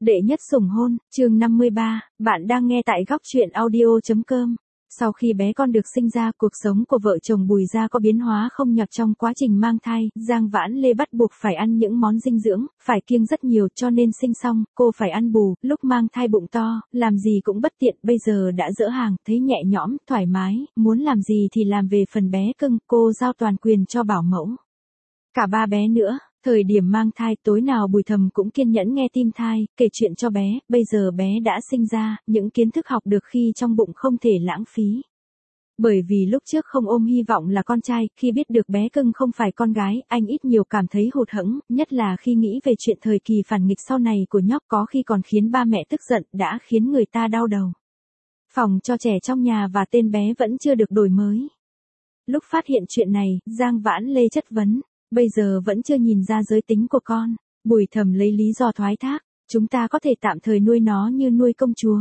Đệ nhất sủng hôn, chương 53, bạn đang nghe tại góc truyện audio.com. Sau khi bé con được sinh ra, cuộc sống của vợ chồng Bùi gia có biến hóa không nhỏ. Trong quá trình mang thai, Giang Vãn Lê bắt buộc phải ăn những món dinh dưỡng, phải kiêng rất nhiều, cho nên sinh xong, cô phải ăn bù. Lúc mang thai bụng to, làm gì cũng bất tiện, bây giờ đã dỡ hàng, thấy nhẹ nhõm, thoải mái, muốn làm gì thì làm. Về phần bé cưng, cô giao toàn quyền cho bảo mẫu. Cả ba bé nữa. Thời điểm mang thai, tối nào Bùi Thầm cũng kiên nhẫn nghe tim thai, kể chuyện cho bé. Bây giờ bé đã sinh ra, những kiến thức học được khi trong bụng không thể lãng phí. Bởi vì lúc trước không ôm hy vọng là con trai, khi biết được bé cưng không phải con gái, anh ít nhiều cảm thấy hụt hẫng, nhất là khi nghĩ về chuyện thời kỳ phản nghịch sau này của nhóc, có khi còn khiến ba mẹ tức giận, đã khiến người ta đau đầu. Phòng cho trẻ trong nhà và tên bé vẫn chưa được đổi mới. Lúc phát hiện chuyện này, Giang Vãn Lê chất vấn. Bây giờ vẫn chưa nhìn ra giới tính của con. Bùi Thầm lấy lý do thoái thác. Chúng ta có thể tạm thời nuôi nó như nuôi công chúa.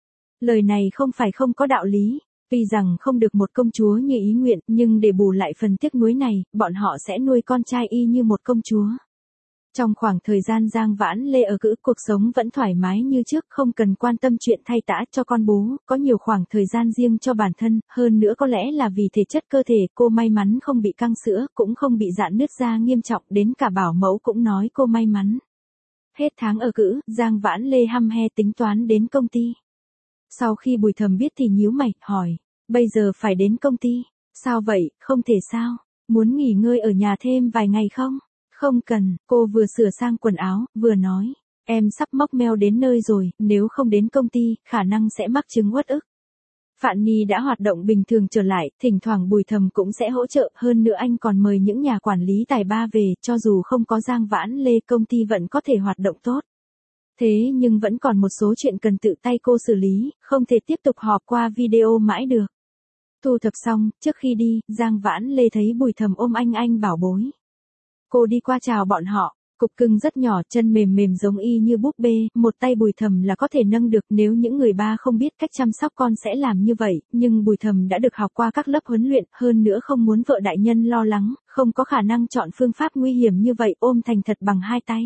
Lời này không phải không có đạo lý. Tuy rằng không được một công chúa như ý nguyện, nhưng để bù lại phần tiếc nuối này, bọn họ sẽ nuôi con trai y như một công chúa. Trong khoảng thời gian Giang Vãn Lê ở cữ, cuộc sống vẫn thoải mái như trước, không cần quan tâm chuyện thay tã cho con bú, có nhiều khoảng thời gian riêng cho bản thân, hơn nữa có lẽ là vì thể chất cơ thể, cô may mắn không bị căng sữa, cũng không bị rạn nứt da nghiêm trọng, đến cả bảo mẫu cũng nói cô may mắn. Hết tháng ở cữ, Giang Vãn Lê hăm he tính toán đến công ty. Sau khi Bùi Thầm biết thì nhíu mày, hỏi, bây giờ phải đến công ty, sao vậy, không thể sao, muốn nghỉ ngơi ở nhà thêm vài ngày không? Không cần, cô vừa sửa sang quần áo, vừa nói, em sắp móc meo đến nơi rồi, nếu không đến công ty, khả năng sẽ mắc chứng uất ức. Phạn Nhi đã hoạt động bình thường trở lại, thỉnh thoảng Bùi Thầm cũng sẽ hỗ trợ, hơn nữa anh còn mời những nhà quản lý tài ba về, cho dù không có Giang Vãn Lê, công ty vẫn có thể hoạt động tốt. Thế nhưng vẫn còn một số chuyện cần tự tay cô xử lý, không thể tiếp tục họp qua video mãi được. Thu thập xong, trước khi đi, Giang Vãn Lê thấy Bùi Thầm ôm anh bảo bối. Cô đi qua chào bọn họ, cục cưng rất nhỏ, chân mềm mềm giống y như búp bê, một tay Bùi Thầm là có thể nâng được. Nếu những người ba không biết cách chăm sóc con sẽ làm như vậy, nhưng Bùi Thầm đã được học qua các lớp huấn luyện, hơn nữa không muốn vợ đại nhân lo lắng, không có khả năng chọn phương pháp nguy hiểm như vậy, ôm thành thật bằng hai tay.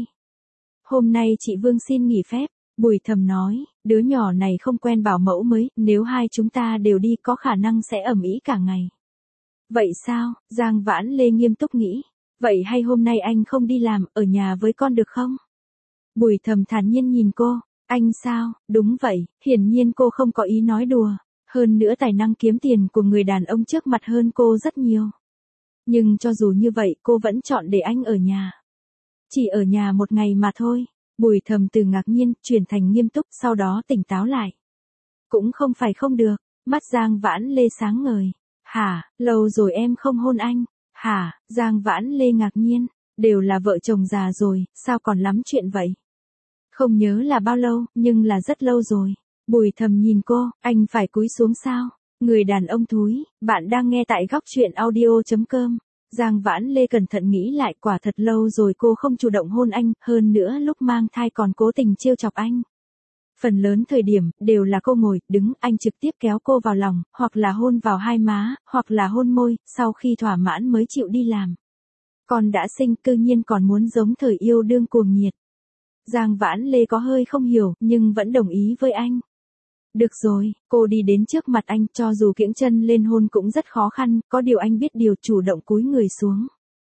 Hôm nay chị Vương xin nghỉ phép, Bùi Thầm nói, đứa nhỏ này không quen bảo mẫu mới, nếu hai chúng ta đều đi có khả năng sẽ ầm ĩ cả ngày. Vậy sao? Giang Vãn Lê nghiêm túc nghĩ. Vậy hay hôm nay anh không đi làm, ở nhà với con được không? Bùi Thầm thản nhiên nhìn cô, anh sao? Đúng vậy, hiển nhiên cô không có ý nói đùa. Hơn nữa tài năng kiếm tiền của người đàn ông trước mặt hơn cô rất nhiều. Nhưng cho dù như vậy cô vẫn chọn để anh ở nhà. Chỉ ở nhà một ngày mà thôi. Bùi Thầm từ ngạc nhiên, chuyển thành nghiêm túc, sau đó tỉnh táo lại. Cũng không phải không được, mắt Giang Vãn Lê sáng ngời. Hả, lâu rồi em không hôn anh. Hả, Giang Vãn Lê ngạc nhiên, đều là vợ chồng già rồi, sao còn lắm chuyện vậy? Không nhớ là bao lâu, nhưng là rất lâu rồi. Bùi Thầm nhìn cô, anh phải cúi xuống sao? Người đàn ông thúi, bạn đang nghe tại góc truyện audio.com. Giang Vãn Lê cẩn thận nghĩ lại, quả thật lâu rồi cô không chủ động hôn anh, hơn nữa lúc mang thai còn cố tình trêu chọc anh. Phần lớn thời điểm, đều là cô ngồi, đứng, anh trực tiếp kéo cô vào lòng, hoặc là hôn vào hai má, hoặc là hôn môi, sau khi thỏa mãn mới chịu đi làm. Con đã sinh, cư nhiên còn muốn giống thời yêu đương cuồng nhiệt. Giang Vãn Lê có hơi không hiểu, nhưng vẫn đồng ý với anh. Được rồi, cô đi đến trước mặt anh, cho dù kiễng chân lên hôn cũng rất khó khăn, có điều anh biết điều, chủ động cúi người xuống.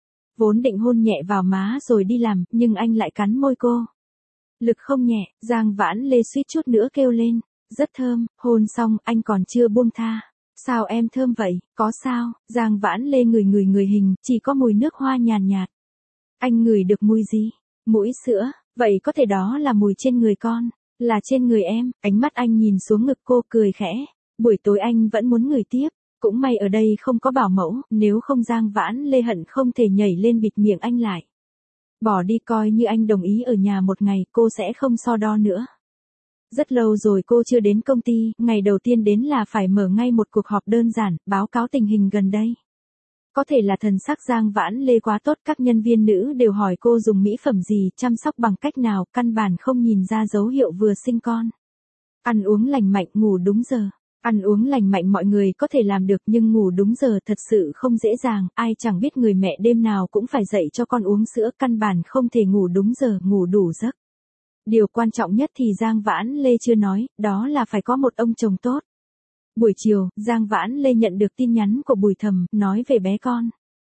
Vốn định hôn nhẹ vào má rồi đi làm, nhưng anh lại cắn môi cô. Lực không nhẹ, Giang Vãn Lê suýt chút nữa kêu lên, rất thơm, hôn xong, anh còn chưa buông tha. Sao em thơm vậy, có sao? Giang Vãn Lê ngửi người hình, chỉ có mùi nước hoa nhàn nhạt. Anh ngửi được mùi gì? Mũi sữa, vậy có thể đó là mùi trên người con, là trên người em. Ánh mắt anh nhìn xuống ngực cô, cười khẽ. Buổi tối anh vẫn muốn ngửi tiếp, cũng may ở đây không có bảo mẫu, nếu không Giang Vãn Lê hận không thể nhảy lên bịt miệng anh lại. Bỏ đi, coi như anh đồng ý ở nhà một ngày, cô sẽ không so đo nữa. Rất lâu rồi cô chưa đến công ty, ngày đầu tiên đến là phải mở ngay một cuộc họp đơn giản, báo cáo tình hình gần đây. Có thể là thần sắc Giang Vãn Lê quá tốt, các nhân viên nữ đều hỏi cô dùng mỹ phẩm gì, chăm sóc bằng cách nào, căn bản không nhìn ra dấu hiệu vừa sinh con. Ăn uống lành mạnh, ngủ đúng giờ. Ăn uống lành mạnh mọi người có thể làm được, nhưng ngủ đúng giờ thật sự không dễ dàng, ai chẳng biết người mẹ đêm nào cũng phải dậy cho con uống sữa, căn bản không thể ngủ đúng giờ, ngủ đủ giấc. Điều quan trọng nhất thì Giang Vãn Lê chưa nói, đó là phải có một ông chồng tốt. Buổi chiều, Giang Vãn Lê nhận được tin nhắn của Bùi Thầm, nói về bé con.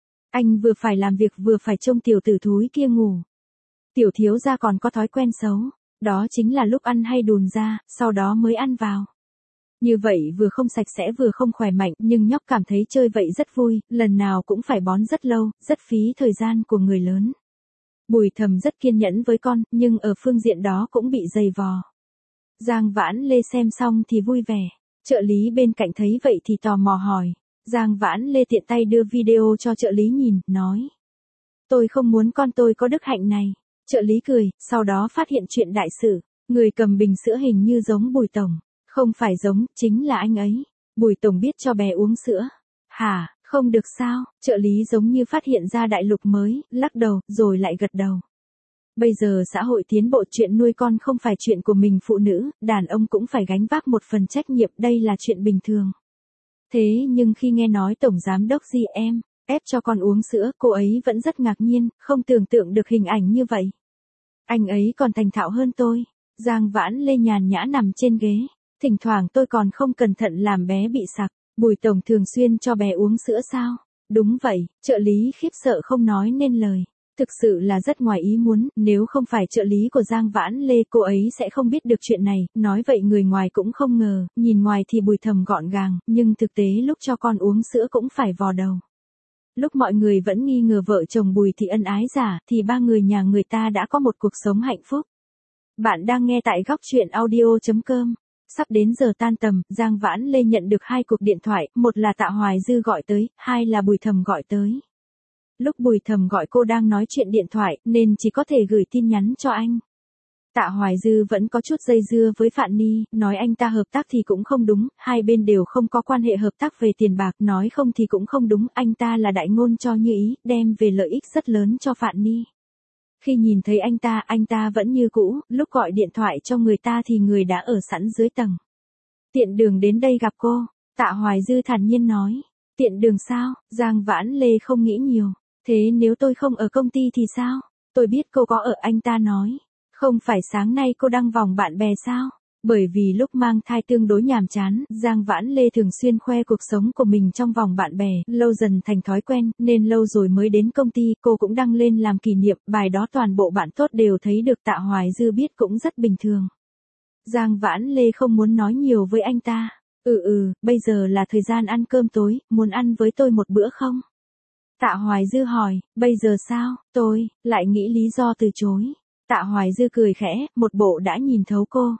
Anh vừa phải làm việc vừa phải trông tiểu tử thúi kia ngủ. Tiểu thiếu gia còn có thói quen xấu, đó chính là lúc ăn hay đùn ra, sau đó mới ăn vào. Như vậy vừa không sạch sẽ vừa không khỏe mạnh, nhưng nhóc cảm thấy chơi vậy rất vui, lần nào cũng phải bón rất lâu, rất phí thời gian của người lớn. Bùi Thầm rất kiên nhẫn với con, nhưng ở phương diện đó cũng bị dày vò. Giang Vãn Lê xem xong thì vui vẻ. Trợ lý bên cạnh thấy vậy thì tò mò hỏi. Giang Vãn Lê tiện tay đưa video cho trợ lý nhìn, nói. Tôi không muốn con tôi có đức hạnh này. Trợ lý cười, sau đó phát hiện chuyện đại sự. Người cầm bình sữa hình như giống Bùi Tổng. Không phải giống, chính là anh ấy. Bùi Tổng biết cho bé uống sữa. Hả, không được sao? Trợ lý giống như phát hiện ra đại lục mới, lắc đầu, rồi lại gật đầu. Bây giờ xã hội tiến bộ, chuyện nuôi con không phải chuyện của mình phụ nữ, đàn ông cũng phải gánh vác một phần trách nhiệm, đây là chuyện bình thường. Thế nhưng khi nghe nói Tổng Giám đốc GM ép cho con uống sữa, cô ấy vẫn rất ngạc nhiên, không tưởng tượng được hình ảnh như vậy. Anh ấy còn thành thạo hơn tôi. Giang Vãn Lê nhàn nhã nằm trên ghế. Thỉnh thoảng tôi còn không cẩn thận làm bé bị sặc. Bùi Tổng thường xuyên cho bé uống sữa sao? Đúng vậy, trợ lý khiếp sợ không nói nên lời. Thực sự là rất ngoài ý muốn, nếu không phải trợ lý của Giang Vãn Lê cô ấy sẽ không biết được chuyện này, nói vậy người ngoài cũng không ngờ, nhìn ngoài thì Bùi Thầm gọn gàng, nhưng thực tế lúc cho con uống sữa cũng phải vò đầu. Lúc mọi người vẫn nghi ngờ vợ chồng Bùi Thị ân ái giả, thì ba người nhà người ta đã có một cuộc sống hạnh phúc. Bạn đang nghe tại góc truyện audio.com. Sắp đến giờ tan tầm, Giang Vãn Lê nhận được 2 cuộc điện thoại, một là Tạ Hoài Dư gọi tới, 2 là Bùi Thầm gọi tới. Lúc Bùi Thầm gọi cô đang nói chuyện điện thoại, nên chỉ có thể gửi tin nhắn cho anh. Tạ Hoài Dư vẫn có chút dây dưa với Phạn Ni, nói anh ta hợp tác thì cũng không đúng, hai bên đều không có quan hệ hợp tác về tiền bạc, nói không thì cũng không đúng, anh ta là đại ngôn cho như ý, đem về lợi ích rất lớn cho Phạn Ni. Khi nhìn thấy anh ta vẫn như cũ, lúc gọi điện thoại cho người ta thì người đã ở sẵn dưới tầng. Tiện đường đến đây gặp cô, Tạ Hoài Dư thản nhiên nói. Tiện đường sao? Giang Vãn Lê không nghĩ nhiều. Thế nếu tôi không ở công ty thì sao? Tôi biết cô có ở, anh ta nói. Không phải sáng nay cô đăng vòng bạn bè sao? Bởi vì lúc mang thai tương đối nhàm chán, Giang Vãn Lê thường xuyên khoe cuộc sống của mình trong vòng bạn bè, lâu dần thành thói quen, nên lâu rồi mới đến công ty, cô cũng đăng lên làm kỷ niệm, bài đó toàn bộ bạn tốt đều thấy được. Tạ Hoài Dư biết cũng rất bình thường. Giang Vãn Lê không muốn nói nhiều với anh ta. Bây giờ là thời gian ăn cơm tối, muốn ăn với tôi một bữa không? Tạ Hoài Dư hỏi, bây giờ sao? Tôi lại nghĩ lý do từ chối. Tạ Hoài Dư cười khẽ, một bộ đã nhìn thấu cô.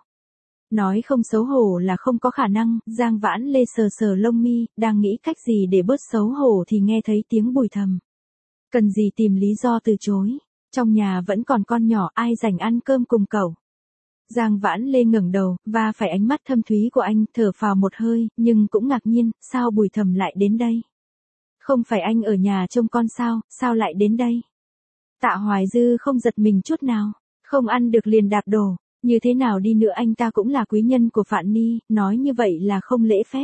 Nói không xấu hổ là không có khả năng. Giang Vãn Lê sờ sờ lông mi, đang nghĩ cách gì để bớt xấu hổ thì nghe thấy tiếng Bùi Thầm. Cần gì tìm lý do từ chối? Trong nhà vẫn còn con nhỏ, ai rảnh ăn cơm cùng cậu? Giang Vãn Lê ngẩng đầu, và phải ánh mắt thâm thúy của anh, thở phào một hơi, nhưng cũng ngạc nhiên, sao Bùi Thầm lại đến đây? Không phải anh ở nhà trông con sao lại đến đây? Tạ Hoài Dư không giật mình chút nào, không ăn được liền đạp đổ, như thế nào đi nữa anh ta cũng là quý nhân của Phạn Ni, nói như vậy là không lễ phép.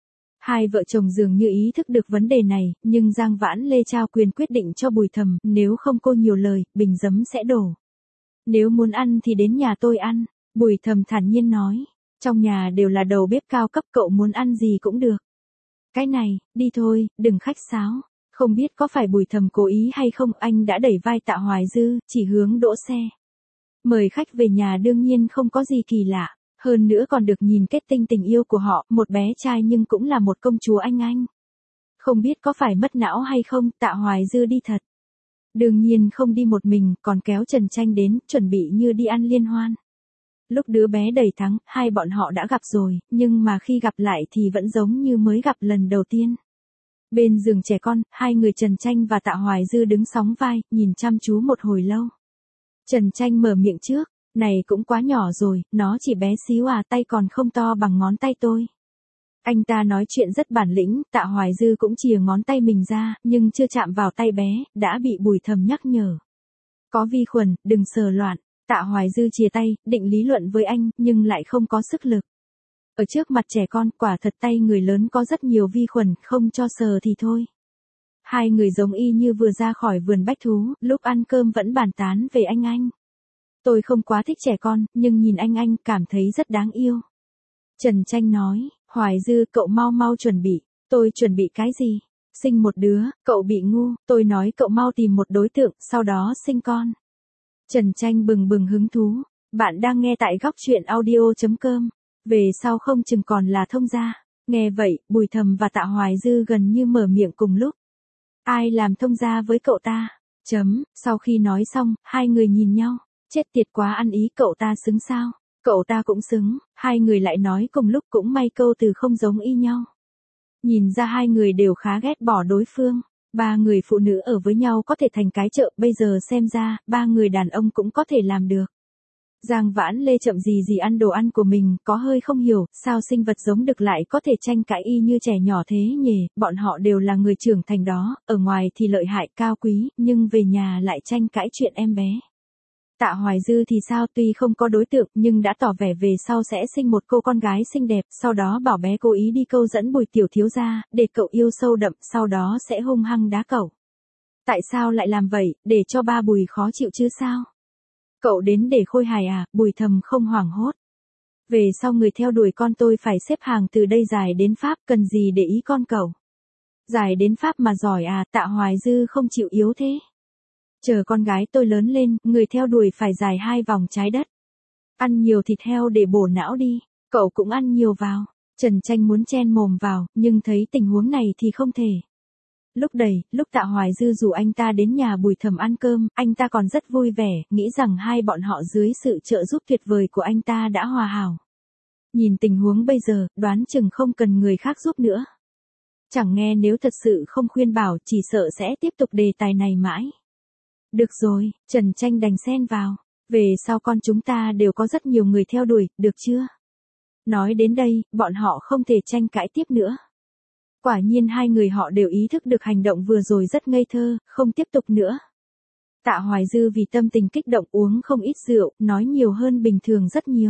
Hai vợ chồng dường như ý thức được vấn đề này, nhưng Giang Vãn Lê trao quyền quyết định cho Bùi Thầm, nếu không cô nhiều lời, bình giấm sẽ đổ. Nếu muốn ăn thì đến nhà tôi ăn, Bùi Thầm thản nhiên nói, trong nhà đều là đầu bếp cao cấp, cậu muốn ăn gì cũng được. Cái này, đi thôi, đừng khách sáo. Không biết có phải Bùi Thầm cố ý hay không, anh đã đẩy vai Tạ Hoài Dư, chỉ hướng đỗ xe. Mời khách về nhà đương nhiên không có gì kỳ lạ, hơn nữa còn được nhìn kết tinh tình yêu của họ, một bé trai nhưng cũng là một công chúa anh. Không biết có phải mất não hay không, Tạ Hoài Dư đi thật. Đương nhiên không đi một mình, còn kéo Trần Tranh đến, chuẩn bị như đi ăn liên hoan. Lúc đứa bé đầy tháng, hai bọn họ đã gặp rồi, nhưng mà khi gặp lại thì vẫn giống như mới gặp lần đầu tiên. Bên giường trẻ con, hai người Trần Tranh và Tạ Hoài Dư đứng sóng vai, nhìn chăm chú một hồi lâu. Trần Tranh mở miệng trước, này cũng quá nhỏ rồi, nó chỉ bé xíu à, tay còn không to bằng ngón tay tôi. Anh ta nói chuyện rất bản lĩnh, Tạ Hoài Dư cũng chìa ngón tay mình ra, nhưng chưa chạm vào tay bé, đã bị Bùi Thầm nhắc nhở. Có vi khuẩn, đừng sờ loạn. Tạ Hoài Dư chìa tay, định lý luận với anh, nhưng lại không có sức lực. Ở trước mặt trẻ con, quả thật tay người lớn có rất nhiều vi khuẩn, không cho sờ thì thôi. Hai người giống y như vừa ra khỏi vườn bách thú, lúc ăn cơm vẫn bàn tán về anh. Tôi không quá thích trẻ con, nhưng nhìn anh cảm thấy rất đáng yêu. Trần Tranh nói, Hoài Dư cậu mau mau chuẩn bị. Tôi chuẩn bị cái gì? Sinh một đứa, cậu bị ngu, tôi nói cậu mau tìm một đối tượng, sau đó sinh con. Trần Tranh bừng bừng hứng thú. Bạn đang nghe tại góc truyện audio.com. Về sau không chừng còn là thông gia. Nghe vậy, Bùi Thầm và Tạ Hoài Dư gần như mở miệng cùng lúc. Ai làm thông gia với cậu ta? Sau khi nói xong, hai người nhìn nhau. Chết tiệt quá, ăn ý, cậu ta xứng sao? Cậu ta cũng xứng. Hai người lại nói cùng lúc, cũng may câu từ không giống y nhau. Nhìn ra hai người đều khá ghét bỏ đối phương. Ba người phụ nữ ở với nhau có thể thành cái chợ, bây giờ xem ra, ba người đàn ông cũng có thể làm được. Giang Vãn Lê chậm gì ăn đồ ăn của mình, có hơi không hiểu, sao sinh vật giống đực lại có thể tranh cãi y như trẻ nhỏ thế nhỉ, bọn họ đều là người trưởng thành đó, ở ngoài thì lợi hại cao quý, nhưng về nhà lại tranh cãi chuyện em bé. Tạ Hoài Dư thì sao, tuy không có đối tượng nhưng đã tỏ vẻ về sau sẽ sinh một cô con gái xinh đẹp, sau đó bảo bé cố ý đi câu dẫn Bùi tiểu thiếu gia, để cậu yêu sâu đậm, sau đó sẽ hung hăng đá cậu. Tại sao lại làm vậy, để cho ba Bùi khó chịu chứ sao? Cậu đến để khôi hài à? Bùi Thầm không hoảng hốt. Về sau người theo đuổi con tôi phải xếp hàng từ đây dài đến Pháp, cần gì để ý con cậu? Dài đến Pháp mà giỏi à? Tạ Hoài Dư không chịu yếu thế. Chờ con gái tôi lớn lên, người theo đuổi phải dài 2 vòng trái đất. Ăn nhiều thịt heo để bổ não đi, cậu cũng ăn nhiều vào. Trần Tranh muốn chen mồm vào, nhưng thấy tình huống này thì không thể. Lúc Tạ Hoài Dư rủ anh ta đến nhà Bùi Thầm ăn cơm, anh ta còn rất vui vẻ, nghĩ rằng hai bọn họ dưới sự trợ giúp tuyệt vời của anh ta đã hòa hảo. Nhìn tình huống bây giờ, đoán chừng không cần người khác giúp nữa. Chẳng nghe, nếu thật sự không khuyên bảo, chỉ sợ sẽ tiếp tục đề tài này mãi. Được rồi, Trần Tranh đành xen vào. Về sau con chúng ta đều có rất nhiều người theo đuổi, được chưa? Nói đến đây, bọn họ không thể tranh cãi tiếp nữa. Quả nhiên hai người họ đều ý thức được hành động vừa rồi rất ngây thơ, không tiếp tục nữa. Tạ Hoài Dư vì tâm tình kích động uống không ít rượu, nói nhiều hơn bình thường rất nhiều.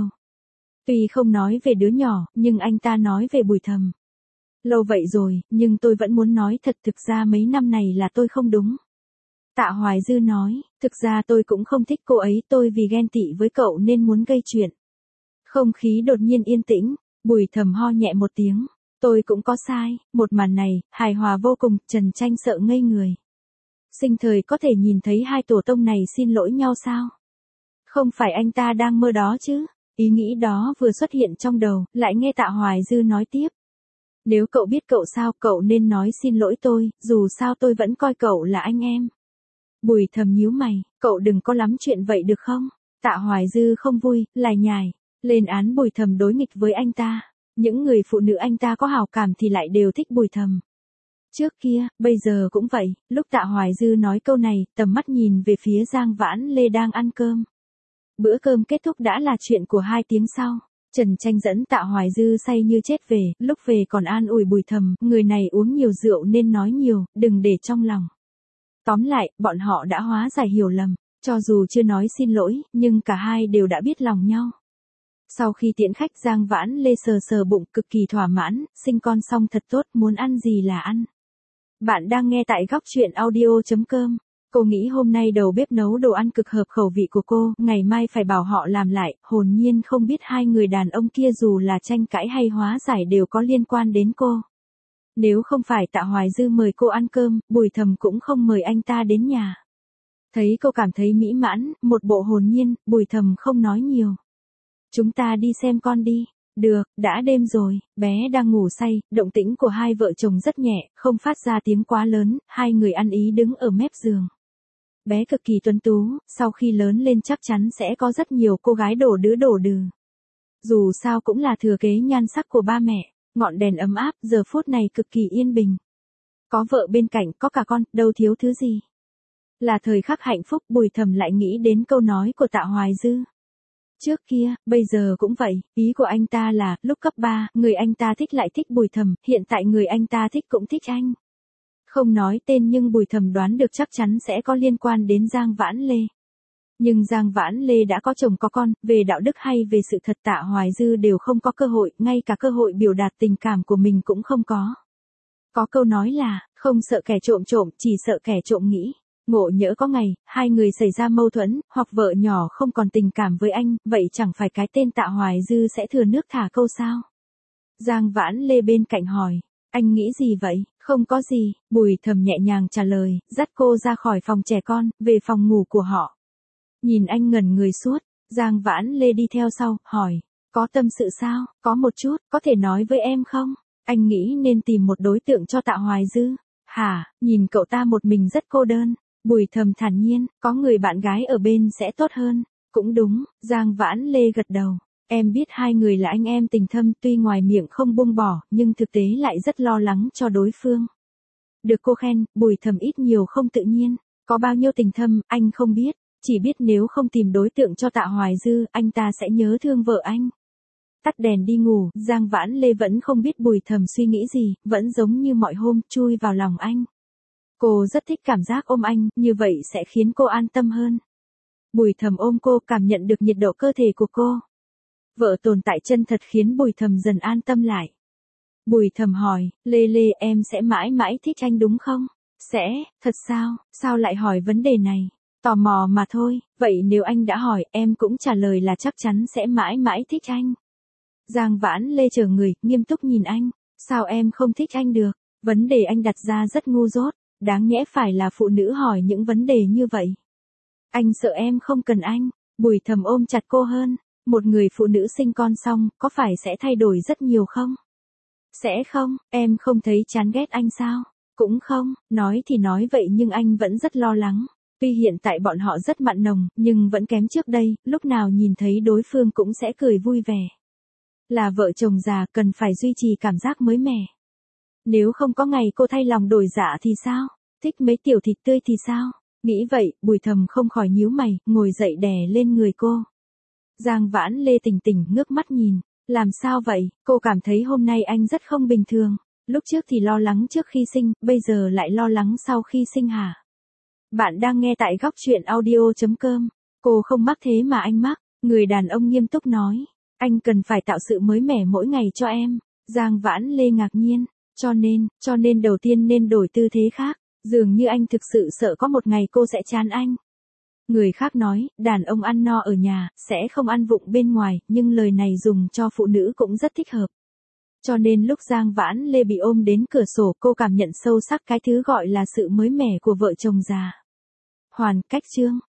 Tuy không nói về đứa nhỏ, nhưng anh ta nói về Bùi Thầm. Lâu vậy rồi, nhưng tôi vẫn muốn nói thật, thực ra mấy năm này là tôi không đúng. Tạ Hoài Dư nói, thực ra tôi cũng không thích cô ấy, tôi vì ghen tị với cậu nên muốn gây chuyện. Không khí đột nhiên yên tĩnh, Bùi Thầm ho nhẹ một tiếng. Tôi cũng có sai, một màn này, hài hòa vô cùng, Trần Tranh sợ ngây người. Sinh thời có thể nhìn thấy hai tổ tông này xin lỗi nhau sao? Không phải anh ta đang mơ đó chứ? Ý nghĩ đó vừa xuất hiện trong đầu, lại nghe Tạ Hoài Dư nói tiếp. Nếu cậu biết cậu sao, cậu nên nói xin lỗi tôi, dù sao tôi vẫn coi cậu là anh em. Bùi Thầm nhíu mày, cậu đừng có lắm chuyện vậy được không? Tạ Hoài Dư không vui, lải nhải, lên án Bùi Thầm đối nghịch với anh ta. Những người phụ nữ anh ta có hảo cảm thì lại đều thích Bùi Thầm. Trước kia, bây giờ cũng vậy, lúc Tạ Hoài Dư nói câu này, tầm mắt nhìn về phía Giang Vãn Lê đang ăn cơm. Bữa cơm kết thúc đã là chuyện của 2 tiếng sau. Trần Tranh dẫn Tạ Hoài Dư say như chết về, lúc về còn an ủi Bùi Thầm, người này uống nhiều rượu nên nói nhiều, đừng để trong lòng. Tóm lại, bọn họ đã hóa giải hiểu lầm, cho dù chưa nói xin lỗi, nhưng cả hai đều đã biết lòng nhau. Sau khi tiễn khách, Giang Vãn Lê sờ sờ bụng, cực kỳ thỏa mãn, sinh con xong thật tốt, muốn ăn gì là ăn. Bạn đang nghe tại góc truyện audio.com. Cô nghĩ hôm nay đầu bếp nấu đồ ăn cực hợp khẩu vị của cô, ngày mai phải bảo họ làm lại, hồn nhiên không biết hai người đàn ông kia dù là tranh cãi hay hóa giải đều có liên quan đến cô. Nếu không phải Tạ Hoài Dư mời cô ăn cơm, Bùi Thầm cũng không mời anh ta đến nhà. Thấy cô cảm thấy mỹ mãn, một bộ hồn nhiên, Bùi Thầm không nói nhiều. Chúng ta đi xem con đi. Được, đã đêm rồi, bé đang ngủ say, động tĩnh của hai vợ chồng rất nhẹ, không phát ra tiếng quá lớn, hai người ăn ý đứng ở mép giường. Bé cực kỳ tuấn tú, sau khi lớn lên chắc chắn sẽ có rất nhiều cô gái đổ đứa đổ đừ. Dù sao cũng là thừa kế nhan sắc của ba mẹ, ngọn đèn ấm áp, giờ phút này cực kỳ yên bình. Có vợ bên cạnh, có cả con, đâu thiếu thứ gì. Là thời khắc hạnh phúc, Bùi Thầm lại nghĩ đến câu nói của Tạ Hoài Dư. Trước kia, bây giờ cũng vậy, ý của anh ta là, lúc cấp 3, người anh ta thích lại thích Bùi Thầm, hiện tại người anh ta thích cũng thích anh. Không nói tên nhưng Bùi Thầm đoán được chắc chắn sẽ có liên quan đến Giang Vãn Lê. Nhưng Giang Vãn Lê đã có chồng có con, về đạo đức hay về sự thật Tạ Hoài Dư đều không có cơ hội, ngay cả cơ hội biểu đạt tình cảm của mình cũng không có. Có câu nói là, không sợ kẻ trộm trộm, chỉ sợ kẻ trộm nghĩ. Ngộ nhỡ có ngày, hai người xảy ra mâu thuẫn, hoặc vợ nhỏ không còn tình cảm với anh, vậy chẳng phải cái tên Tạ Hoài Dư sẽ thừa nước thả câu sao? Giang Vãn Lê bên cạnh hỏi, anh nghĩ gì vậy? Không có gì, Bùi Thầm nhẹ nhàng trả lời, dắt cô ra khỏi phòng trẻ con, về phòng ngủ của họ. Nhìn anh ngẩn người suốt, Giang Vãn Lê đi theo sau, hỏi, có tâm sự sao? Có một chút, có thể nói với em không? Anh nghĩ nên tìm một đối tượng cho Tạ Hoài Dư. Hả, nhìn cậu ta một mình rất cô đơn. Bùi Thầm thản nhiên, có người bạn gái ở bên sẽ tốt hơn. Cũng đúng, Giang Vãn Lê gật đầu. Em biết hai người là anh em tình thâm, tuy ngoài miệng không buông bỏ, nhưng thực tế lại rất lo lắng cho đối phương. Được cô khen, Bùi Thầm ít nhiều không tự nhiên. Có bao nhiêu tình thâm, anh không biết. Chỉ biết nếu không tìm đối tượng cho Tạ Hoài Dư, anh ta sẽ nhớ thương vợ anh. Tắt đèn đi ngủ, Giang Vãn Lê vẫn không biết Bùi Thầm suy nghĩ gì, vẫn giống như mọi hôm, chui vào lòng anh. Cô rất thích cảm giác ôm anh, như vậy sẽ khiến cô an tâm hơn. Bùi Thầm ôm cô, cảm nhận được nhiệt độ cơ thể của cô. Vợ tồn tại chân thật khiến Bùi Thầm dần an tâm lại. Bùi Thầm hỏi, Lê Lê em sẽ mãi mãi thích anh đúng không? Sẽ, thật sao, sao lại hỏi vấn đề này? Tò mò mà thôi, vậy nếu anh đã hỏi, em cũng trả lời là chắc chắn sẽ mãi mãi thích anh. Giang Vãn Lê trở người, nghiêm túc nhìn anh. Sao em không thích anh được? Vấn đề anh đặt ra rất ngu dốt, đáng nhẽ phải là phụ nữ hỏi những vấn đề như vậy. Anh sợ em không cần anh. Bùi Thầm ôm chặt cô hơn. Một người phụ nữ sinh con xong, có phải sẽ thay đổi rất nhiều không? Sẽ không, em không thấy chán ghét anh sao? Cũng không, nói thì nói vậy nhưng anh vẫn rất lo lắng. Tuy hiện tại bọn họ rất mặn nồng, nhưng vẫn kém trước đây, lúc nào nhìn thấy đối phương cũng sẽ cười vui vẻ. Là vợ chồng già cần phải duy trì cảm giác mới mẻ. Nếu không có ngày cô thay lòng đổi dạ thì sao? Thích mấy tiểu thịt tươi thì sao? Nghĩ vậy, Bùi Thầm không khỏi nhíu mày, ngồi dậy đè lên người cô. Giang Vãn Lê tỉnh tỉnh ngước mắt nhìn. Làm sao vậy? Cô cảm thấy hôm nay anh rất không bình thường. Lúc trước thì lo lắng trước khi sinh, bây giờ lại lo lắng sau khi sinh hả? Bạn đang nghe tại góc truyện audio.com. Cô không mắc thế mà anh mắc. Người đàn ông nghiêm túc nói. Anh cần phải tạo sự mới mẻ mỗi ngày cho em. Giang Vãn Lê ngạc nhiên. Cho nên đầu tiên nên đổi tư thế khác. Dường như anh thực sự sợ có một ngày cô sẽ chán anh. Người khác nói, đàn ông ăn no ở nhà, sẽ không ăn vụng bên ngoài, nhưng lời này dùng cho phụ nữ cũng rất thích hợp. Cho nên lúc Giang Vãn Lê bị ôm đến cửa sổ, cô cảm nhận sâu sắc cái thứ gọi là sự mới mẻ của vợ chồng già. Hoàn cách chương.